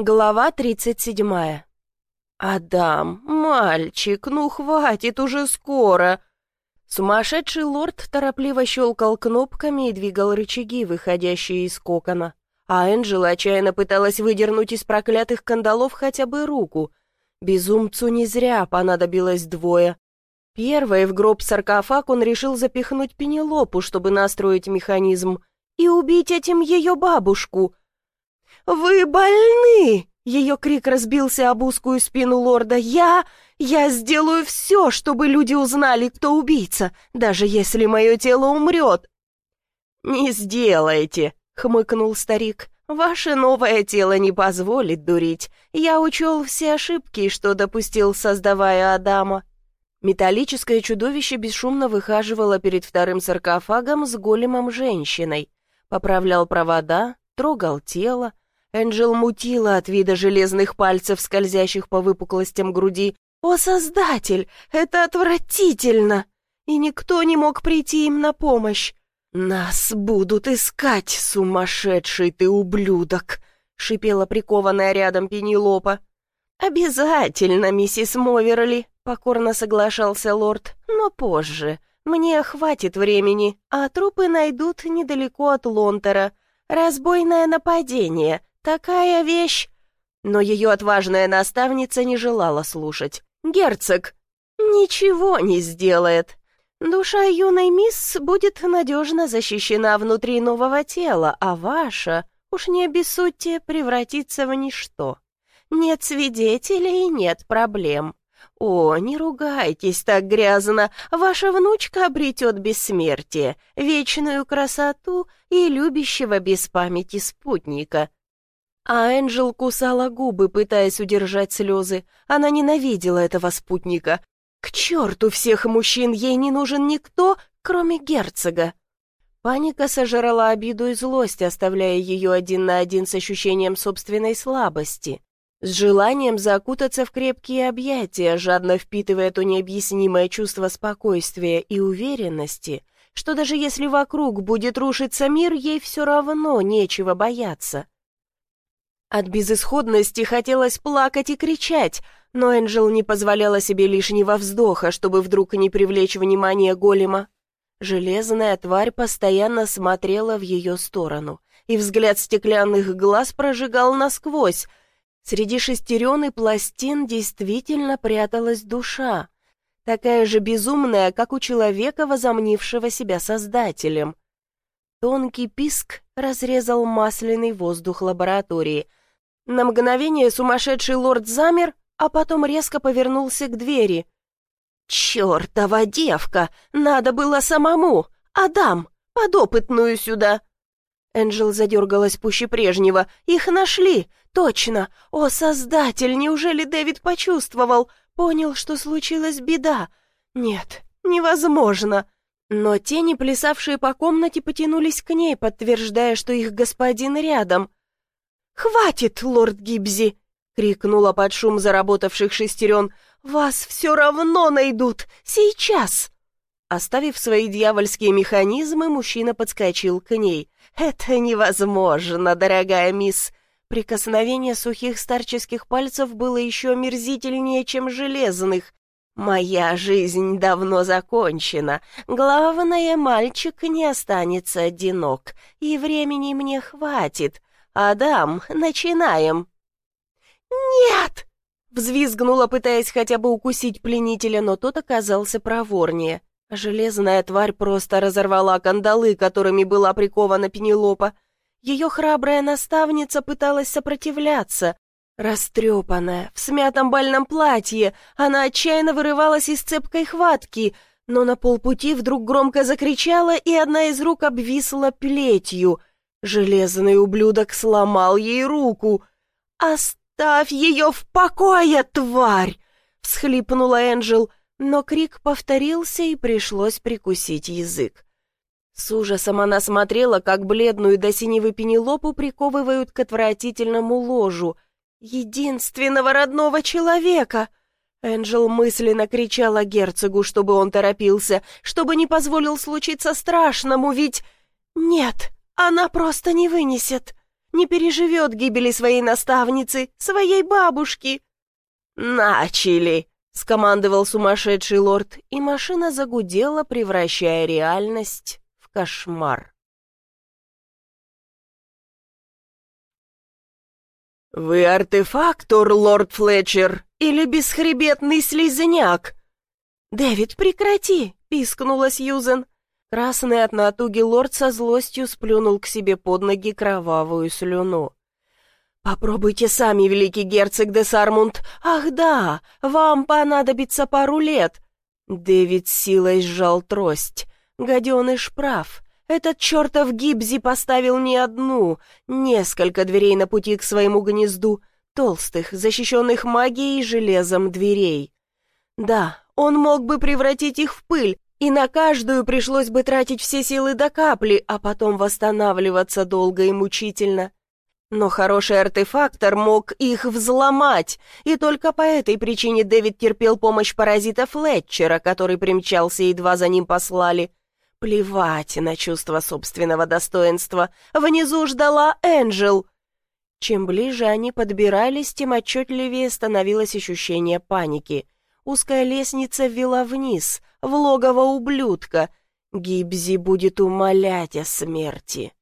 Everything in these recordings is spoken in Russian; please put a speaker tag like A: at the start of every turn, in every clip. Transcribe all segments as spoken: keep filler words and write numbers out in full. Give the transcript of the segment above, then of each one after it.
A: Глава тридцать седьмая. «Адам, мальчик, ну хватит уже скоро!» Сумасшедший лорд торопливо щелкал кнопками и двигал рычаги, выходящие из кокона. А Энджела отчаянно пыталась выдернуть из проклятых кандалов хотя бы руку. Безумцу не зря понадобилось двое. Первой в гроб-саркофаг он решил запихнуть Пенелопу, чтобы настроить механизм, и убить этим ее бабушку. «Вы больны!» — ее крик разбился об узкую спину лорда. «Я... я сделаю все, чтобы люди узнали, кто убийца, даже если мое тело умрет!» «Не сделайте!» — хмыкнул старик. «Ваше новое тело не позволит дурить. Я учел все ошибки, что допустил, создавая Адама». Металлическое чудовище бесшумно выхаживало перед вторым саркофагом с големом женщиной. Поправлял провода, трогал тело. Энджел мутила от вида железных пальцев, скользящих по выпуклостям груди. «О, Создатель, это отвратительно!» И никто не мог прийти им на помощь. «Нас будут искать, сумасшедший ты ублюдок!» — шипела прикованная рядом Пенелопа. «Обязательно, миссис Моверли!» — покорно соглашался лорд. «Но позже. Мне хватит времени, а трупы найдут недалеко от Лонтера. Разбойное нападение. Такая вещь!» Но ее отважная наставница не желала слушать. «Герцог ничего не сделает. Душа юной мисс будет надежно защищена внутри нового тела, а ваша, уж не обессудьте, превратится в ничто. Нет свидетелей, нет проблем. О, не ругайтесь так грязно, ваша внучка обретет бессмертие, вечную красоту и любящего без памяти спутника». А Энджел кусала губы, пытаясь удержать слезы. Она ненавидела этого спутника. К черту всех мужчин, ей не нужен никто, кроме герцога. Паника сожрала обиду и злость, оставляя ее один на один с ощущением собственной слабости, с желанием закутаться в крепкие объятия, жадно впитывая то необъяснимое чувство спокойствия и уверенности, что даже если вокруг будет рушиться мир, ей все равно нечего бояться. От безысходности хотелось плакать и кричать, но Энджел не позволяла себе лишнего вздоха, чтобы вдруг не привлечь внимание голема. Железная тварь постоянно смотрела в ее сторону, и взгляд стеклянных глаз прожигал насквозь. Среди шестерен и пластин действительно пряталась душа, такая же безумная, как у человека, возомнившего себя создателем. Тонкий писк разрезал масляный воздух лаборатории. На мгновение сумасшедший лорд замер, а потом резко повернулся к двери. «Чертова девка! Надо было самому! Адам, подопытную сюда!» Энджел задергалась пуще прежнего. «Их нашли! Точно! О, Создатель, неужели Дэвид почувствовал? Понял, что случилась беда? Нет, невозможно!» Но тени, плясавшие по комнате, потянулись к ней, подтверждая, что их господин рядом. «Хватит, лорд Гибзи!» — крикнула под шум заработавших шестерен. «Вас все равно найдут! Сейчас!» Оставив свои дьявольские механизмы, мужчина подскочил к ней. «Это невозможно, дорогая мисс!» Прикосновение сухих старческих пальцев было еще омерзительнее, чем железных. «Моя жизнь давно закончена. Главное, мальчик не останется одинок, и времени мне хватит. Адам, начинаем!» «Нет!» — взвизгнула, пытаясь хотя бы укусить пленителя, но тот оказался проворнее. Железная тварь просто разорвала кандалы, которыми была прикована Пенелопа. Ее храбрая наставница пыталась сопротивляться. Растрепанная, в смятом бальном платье, она отчаянно вырывалась из цепкой хватки, но на полпути вдруг громко закричала, и одна из рук обвисла плетью. Железный ублюдок сломал ей руку. «Оставь ее в покое, тварь!» — всхлипнула Энджел, но крик повторился, и пришлось прикусить язык. С ужасом она смотрела, как бледную до синевы Пенелопу приковывают к отвратительному ложу. Единственного родного человека! Энджел мысленно кричала герцогу, чтобы он торопился, чтобы не позволил случиться страшному, ведь... Нет, она просто не вынесет. не переживет гибели своей наставницы, своей бабушки. «Начали!» — скомандовал сумасшедший лорд, и машина загудела, превращая реальность в кошмар. «Вы артефактор, лорд Флетчер, или бесхребетный слизняк?» «Дэвид, прекрати!» — пискнула Сьюзен. Красный от натуги лорд со злостью сплюнул к себе под ноги кровавую слюну. «Попробуйте сами, великий герцог де Сармунд. Ах да, вам понадобится пару лет». Дэвид силой сжал трость. Гаденыш прав. Этот чертов Гибзи поставил не одну, несколько дверей на пути к своему гнезду, толстых, защищенных магией и железом дверей. Да, он мог бы превратить их в пыль, и на каждую пришлось бы тратить все силы до капли, а потом восстанавливаться долго и мучительно. Но хороший артефактор мог их взломать, и только по этой причине Дэвид терпел помощь паразита Флетчера, который примчался, едва за ним послали. Плевать на чувство собственного достоинства. Внизу ждала Энджел. Чем ближе они подбирались, тем отчетливее становилось ощущение паники. Узкая лестница вела вниз, в логово ублюдка. Гибзи будет умолять о смерти.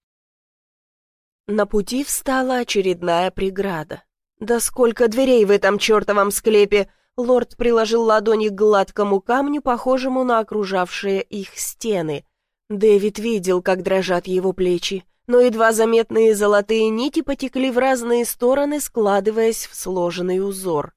A: На пути встала очередная преграда. «Да сколько дверей в этом чертовом склепе!» Лорд приложил ладони к гладкому камню, похожему на окружавшие их стены. Дэвид видел, как дрожат его плечи, но едва заметные золотые нити потекли в разные стороны, складываясь в сложенный узор.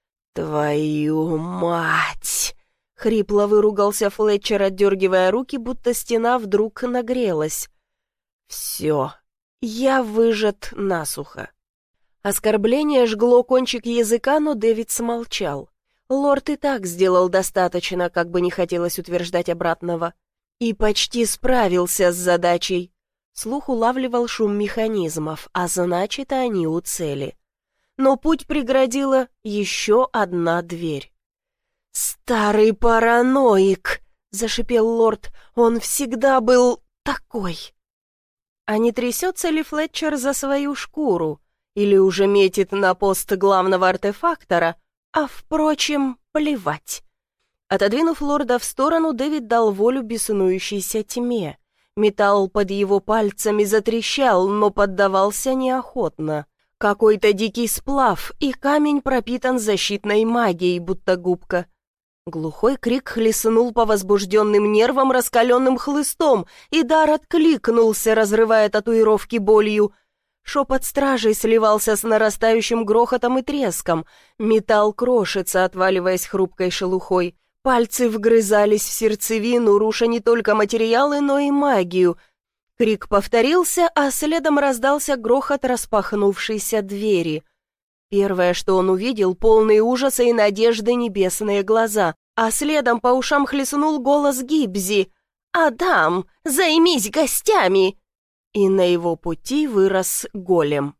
A: «Твою мать!» — хрипло выругался Флетчер, отдергивая руки, будто стена вдруг нагрелась. «Все, я выжат насухо». Оскорбление жгло кончик языка, но Дэвид смолчал. Лорд и так сделал достаточно, как бы не хотелось утверждать обратного. И почти справился с задачей. Слух улавливал шум механизмов, а значит, они у цели. Но путь преградила еще одна дверь. «Старый параноик!» — зашипел лорд. «Он всегда был такой!» А не трясется ли Флетчер за свою шкуру? Или уже метит на пост главного артефактора? А, впрочем, плевать. Отодвинув лорда в сторону, Дэвид дал волю беснующейся тьме. Металл под его пальцами затрещал, но поддавался неохотно. Какой-то дикий сплав, и камень пропитан защитной магией, будто губка. Глухой крик хлестнул по возбужденным нервам раскаленным хлыстом, и дар откликнулся, разрывая татуировки болью. Шепот стражей сливался с нарастающим грохотом и треском. Металл крошится, отваливаясь хрупкой шелухой. Пальцы вгрызались в сердцевину, руша не только материалы, но и магию. Крик повторился, а следом раздался грохот распахнувшейся двери. Первое, что он увидел, полные ужаса и надежды небесные глаза, а следом по ушам хлестнул голос Гибзи. «Адам, займись гостями!» И на его пути вырос голем.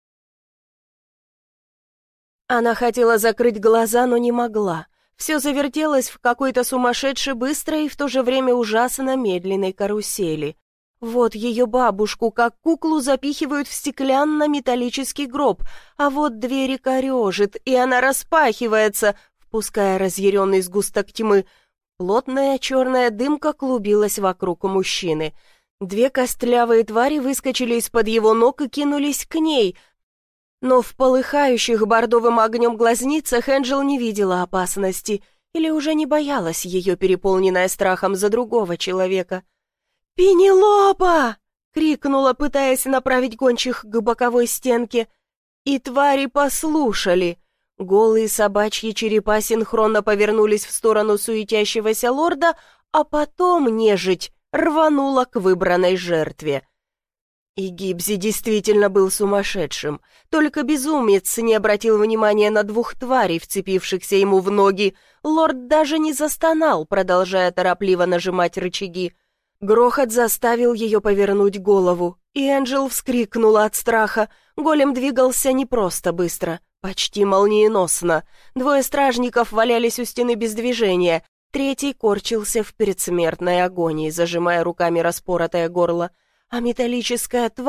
A: Она хотела закрыть глаза, но не могла. Все завертелось в какой-то сумасшедшей быстрой и в то же время ужасно медленной карусели. Вот ее бабушку, как куклу, запихивают в стеклянно-металлический гроб, а вот двери корежит, и она распахивается, впуская разъяренный сгусток тьмы. Плотная черная дымка клубилась вокруг мужчины. Две костлявые твари выскочили из-под его ног и кинулись к ней, но в полыхающих бордовым огнем глазницах Энджел не видела опасности или уже не боялась ее, переполненная страхом за другого человека. «Пенелопа!» — крикнула, пытаясь направить гончих к боковой стенке, и твари послушали. Голые собачьи черепа синхронно повернулись в сторону суетящегося лорда, а потом нежить рванула к выбранной жертве. И Гибзи действительно был сумасшедшим. Только безумец не обратил внимания на двух тварей, вцепившихся ему в ноги. Лорд даже не застонал, продолжая торопливо нажимать рычаги. Грохот заставил ее повернуть голову, и Энджел вскрикнула от страха. Голем двигался не просто быстро, почти молниеносно. Двое стражников валялись у стены без движения. Третий корчился в предсмертной агонии, зажимая руками распоротое горло, а металлическая тварь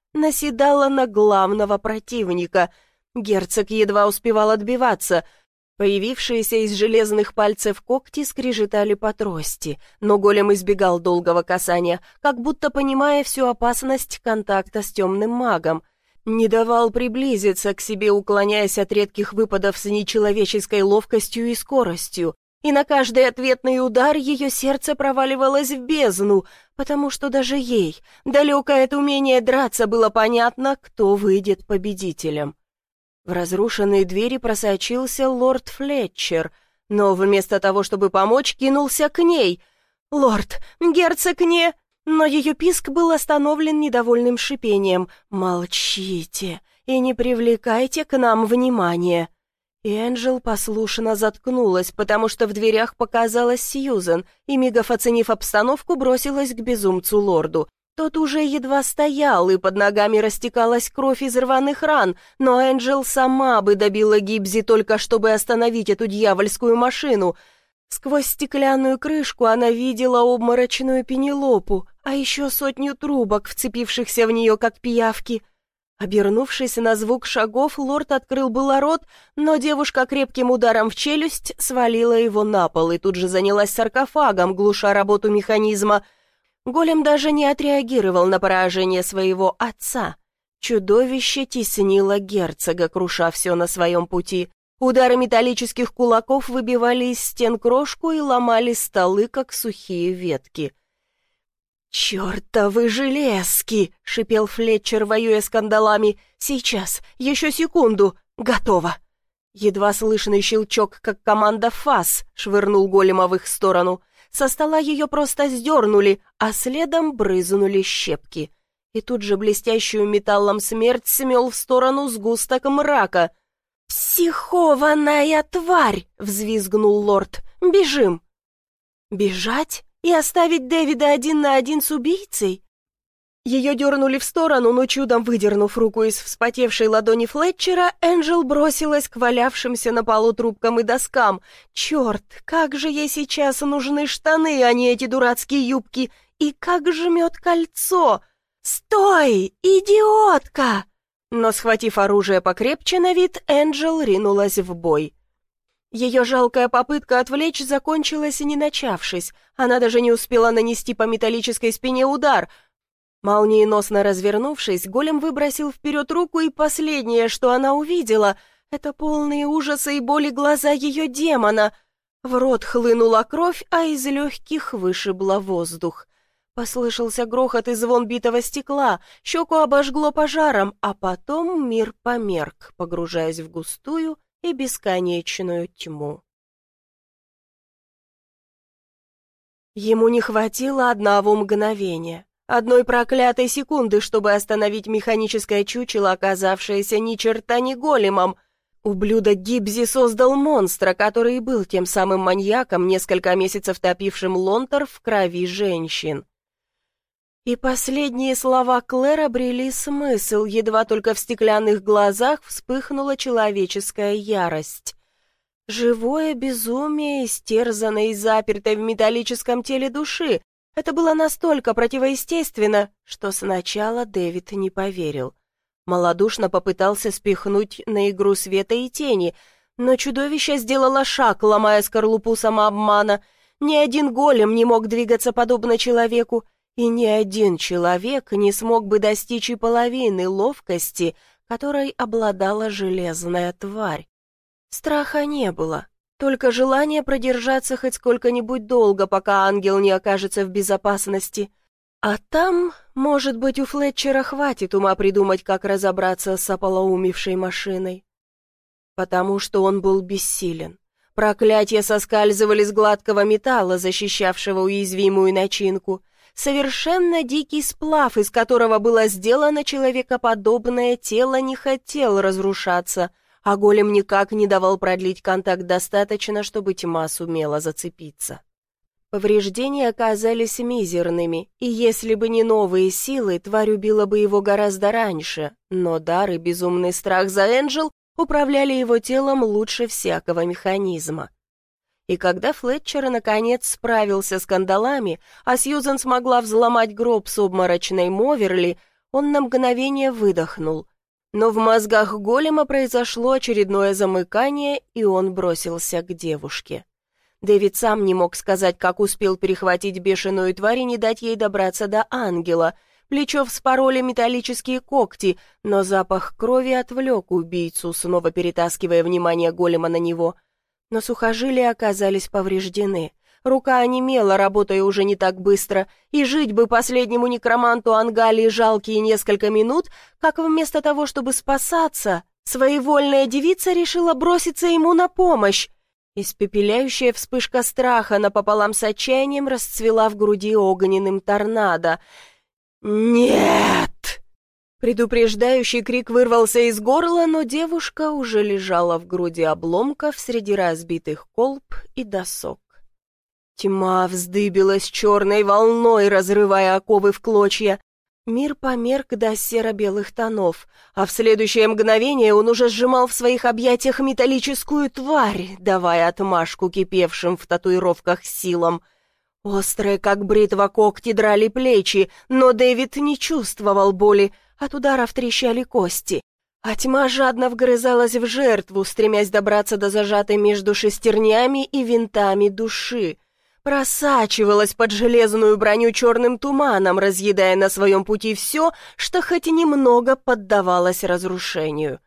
A: наседала на главного противника. Герцог едва успевал отбиваться. Появившиеся из железных пальцев когти скрежетали по трости, но голем избегал долгого касания, как будто понимая всю опасность контакта с темным магом. Не давал приблизиться к себе, уклоняясь от редких выпадов с нечеловеческой ловкостью и скоростью. И на каждый ответный удар ее сердце проваливалось в бездну, потому что даже ей, далекое от умения драться, было понятно, кто выйдет победителем. В разрушенные двери просочился лорд Флетчер, но вместо того, чтобы помочь, кинулся к ней. «Лорд, герцог не...» Но ее писк был остановлен недовольным шипением. «Молчите и не привлекайте к нам внимания». И Энджел послушно заткнулась, потому что в дверях показалась Сьюзен, и, мигов оценив обстановку, бросилась к безумцу-лорду. Тот уже едва стоял, и под ногами растекалась кровь из рваных ран, но Энджел сама бы добила Гибзи только чтобы остановить эту дьявольскую машину. Сквозь стеклянную крышку она видела обморочную Пенелопу, а еще сотню трубок, вцепившихся в нее, как пиявки. Обернувшись на звук шагов, лорд открыл было рот, но девушка крепким ударом в челюсть свалила его на пол и тут же занялась саркофагом, глуша работу механизма. Голем даже не отреагировал на поражение своего отца. Чудовище теснило герцога, круша все на своем пути. Удары металлических кулаков выбивали из стен крошку и ломали столы, как сухие ветки. «Чертовы железки!» — шипел Флетчер, воюя с кандалами. «Сейчас, еще секунду, готово!» Едва слышный щелчок, как команда «ФАС», швырнул голема в их сторону. Со стола ее просто сдернули, а следом брызнули щепки. И тут же блестящую металлом смерть смел в сторону сгусток мрака. «Психованная тварь!» — взвизгнул лорд. «Бежим!» «Бежать? И оставить Дэвида один на один с убийцей?» Ее дернули в сторону, но чудом выдернув руку из вспотевшей ладони Флетчера, Энджел бросилась к валявшимся на полу трубкам и доскам. «Черт, как же ей сейчас нужны штаны, а не эти дурацкие юбки! И как жмет кольцо! Стой, идиотка!» Но, схватив оружие покрепче на вид, Энджел ринулась в бой. Ее жалкая попытка отвлечь закончилась, не начавшись. Она даже не успела нанести по металлической спине удар. Молниеносно развернувшись, голем выбросил вперед руку, и последнее, что она увидела, это полные ужаса и боли глаза ее демона. В рот хлынула кровь, а из легких вышибло воздух. Послышался грохот и звон битого стекла, щеку обожгло пожаром, а потом мир померк, погружаясь в густую и бесконечную тьму. Ему не хватило одного мгновения, одной проклятой секунды, чтобы остановить механическое чучело, оказавшееся ни черта не големом. Ублюдок Гибзи создал монстра, который и был тем самым маньяком, несколько месяцев топившим Лонтер в крови женщин. И последние слова Клэр обрели смысл, едва только в стеклянных глазах вспыхнула человеческая ярость. Живое безумие, истерзанное и запертое в металлическом теле души. Это было настолько противоестественно, что сначала Дэвид не поверил. Малодушно попытался спихнуть на игру света и тени, но чудовище сделало шаг, ломая скорлупу самообмана. Ни один голем не мог двигаться подобно человеку, и ни один человек не смог бы достичь и половины ловкости, которой обладала железная тварь. Страха не было, только желание продержаться хоть сколько-нибудь долго, пока ангел не окажется в безопасности. А там, может быть, у Флетчера хватит ума придумать, как разобраться с ополоумевшей машиной. Потому что он был бессилен. Проклятия соскальзывали с гладкого металла, защищавшего уязвимую начинку. Совершенно дикий сплав, из которого было сделано человекоподобное тело, не хотел разрушаться, а голем никак не давал продлить контакт достаточно, чтобы тьма сумела зацепиться. Повреждения оказались мизерными, и если бы не новые силы, тварь убила бы его гораздо раньше, но дар и безумный страх за Энджел управляли его телом лучше всякого механизма. И когда Флетчер наконец справился с кандалами, а Сьюзен смогла взломать гроб с обморочной Моверли, Он на мгновение выдохнул. Но в мозгах голема произошло очередное замыкание, и он бросился к девушке. Дэвид сам не мог сказать, как успел перехватить бешеную тварь и не дать ей добраться до ангела. Плечо вспороли металлические когти, но запах крови отвлек убийцу, снова перетаскивая внимание голема на него. Но сухожилия оказались повреждены. Рука онемела, работая уже не так быстро, и жить бы последнему некроманту Ангалии жалкие несколько минут, как вместо того, чтобы спасаться, своевольная девица решила броситься ему на помощь. Испепеляющая вспышка страха напополам с отчаянием расцвела в груди огненным торнадо. «Нет!» Предупреждающий крик вырвался из горла, но девушка уже лежала в груди обломков среди разбитых колб и досок. Тьма вздыбилась черной волной, разрывая оковы в клочья. Мир померк до серо-белых тонов, а в следующее мгновение он уже сжимал в своих объятиях металлическую тварь, давая отмашку кипевшим в татуировках силам. Острые, как бритва, когти драли плечи, но Дэвид не чувствовал боли, от ударов трещали кости. А тьма жадно вгрызалась в жертву, стремясь добраться до зажатой между шестернями и винтами души. Просачивалась под железную броню черным туманом, разъедая на своем пути все, что хоть и немного поддавалось разрушению.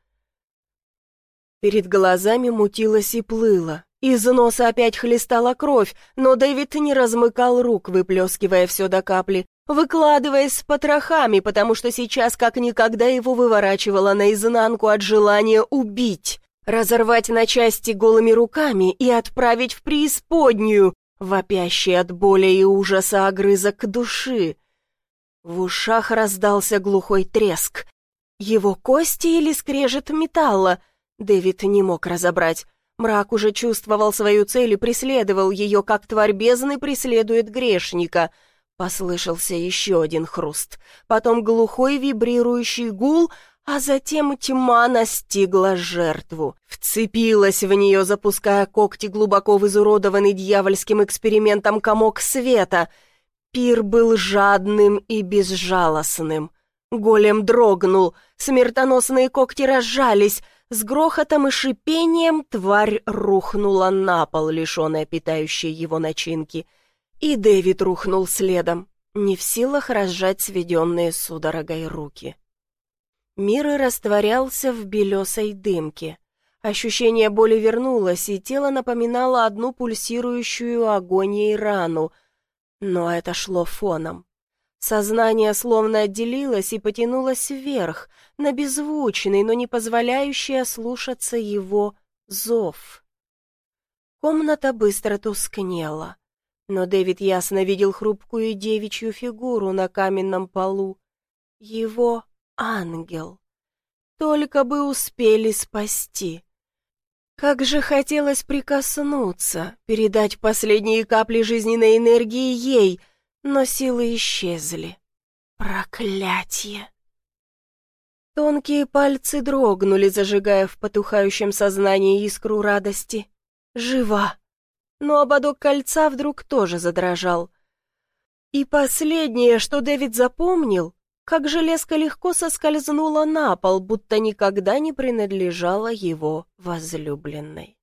A: Перед глазами мутилось и плыло. Из носа опять хлестала кровь, но Дэвид не размыкал рук, выплескивая все до капли, выкладываясь с потрохами, потому что сейчас как никогда его выворачивало наизнанку от желания убить, разорвать на части голыми руками и отправить в преисподнюю, вопящий от боли и ужаса огрызок души. В ушах раздался глухой треск. Его кости или скрежет металла? Дэвид не мог разобрать. Мрак уже чувствовал свою цель и преследовал ее, как тварь бездны преследует грешника. Послышался еще один хруст, потом глухой вибрирующий гул, а затем тьма настигла жертву, вцепилась в нее, запуская когти глубоко в изуродованный дьявольским экспериментом комок света. Пир был жадным и безжалостным. Голем дрогнул, смертоносные когти разжались, с грохотом и шипением тварь рухнула на пол, лишенная питающей его начинки. И Дэвид рухнул следом, не в силах разжать сведенные судорогой руки. Мир растворялся в белесой дымке. Ощущение боли вернулось, и тело напоминало одну пульсирующую агонией рану. Но это шло фоном. Сознание словно отделилось и потянулось вверх, на беззвучный, но не позволяющий ослушаться его зов. Комната быстро тускнела, но Дэвид ясно видел хрупкую девичью фигуру на каменном полу. Его ангел. Только бы успели спасти. Как же хотелось прикоснуться, передать последние капли жизненной энергии ей, но силы исчезли. Проклятье! Тонкие пальцы дрогнули, зажигая в потухающем сознании искру радости. Жива! Но ободок кольца вдруг тоже задрожал. И последнее, что Дэвид запомнил, как железка легко соскользнула на пол, будто никогда не принадлежала его возлюбленной.